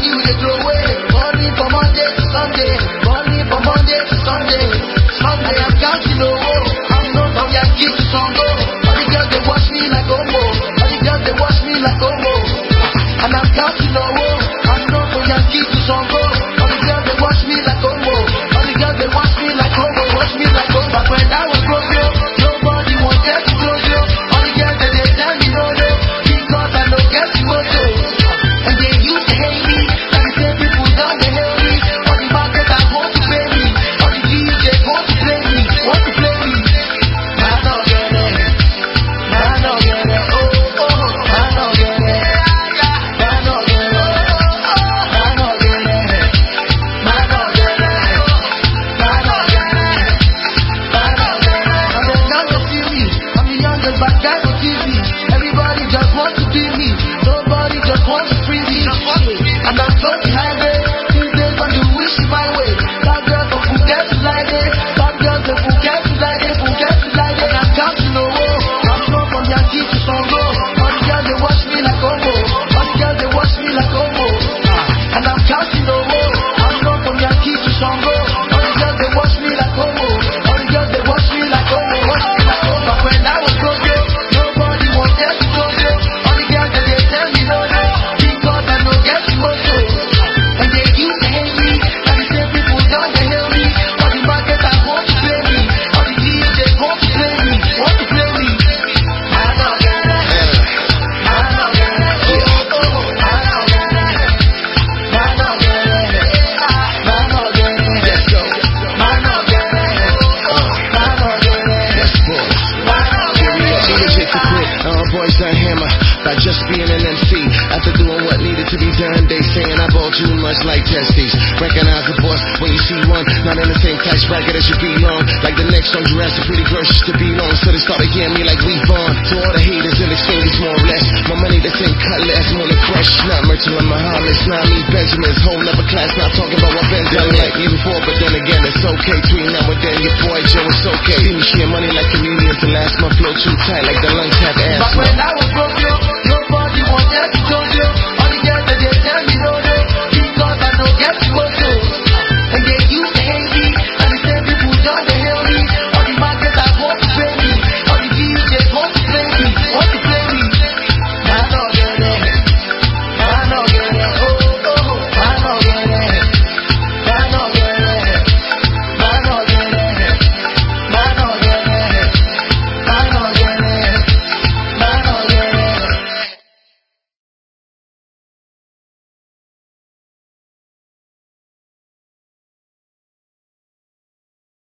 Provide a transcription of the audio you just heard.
money we dey throw away. Money from Monday to Sunday. Money from Monday to Sunday. Sunday I'm counting no more. I'm known from Yankee to Songo. All the girls they watch me like Omo. All the girls they watch me like Omo. And I'm counting no more. I'm known from Yankee to Songo. All the girls they watch me like Omo. All the girls they watch me like Omo. Watch me like Omo. But when I was broke, yo, nobody wanted to close yo. All the girls that they tell me no no. Because I don't get to go to. And they used to hate me. And the same people down they hate me. All the market I want to pay me. All the DJs they want to play me. Want to play me. I don't get it. I don't get it. Oh, oh. I don't get it. I don't get it. I don't get it. I don't get it. I don't get it. I don't get it. And then now you see me. I'm the youngest bad guy on TV. Everybody just want to be me. Nobody just want to free me. And I'm so behind it. These days on the wish my way. That girl from Phuket to like it. That girl from Phuket to like it. Phuket to like it. And I'm counting no more. I'm known from Yankee to Songo. All the girls they watch me like Omo. All the girls they watch me like Omo. And I'm counting no more. I'm known from Yankee to Songo. All the girls they watch me like Omo. All the girls they watch me like Omo. Watch me like Omo. But when I was broke, yo, nobody wanted to go yo. All the girls that they tell me no no. Because I don't get to go to. And they used to hate me. And the same people down they hate me. All the market I want to play me. All the DJs want to play me. Want to play me. I don't get it. I don't get it. Oh, oh. I don't get it. I don't get it. I don't get it. Let's go. I don't get it. I don't get it. Let's go. I don't get it. Legit to quit. Boys done hammer by just being an MC. After doing what needed to be done, they saying I bought too much like testes. Recognize the boss when you see one, not in the same tax bracket as you belong. Like the next on Jurassic, pretty girls used to belong. So they started hearing me like we Vaughn. To all the haters in exchange, more or less. My money the same cut less, more than fresh. Not Myrtle and Muhammad, not me Benjamin's whole never class. Not talking about what Ben's done like me before, but then again it's okay. Between now and then, your boy Joe, it's okay. See me share money like comedians, and last month flow too tight like the lunch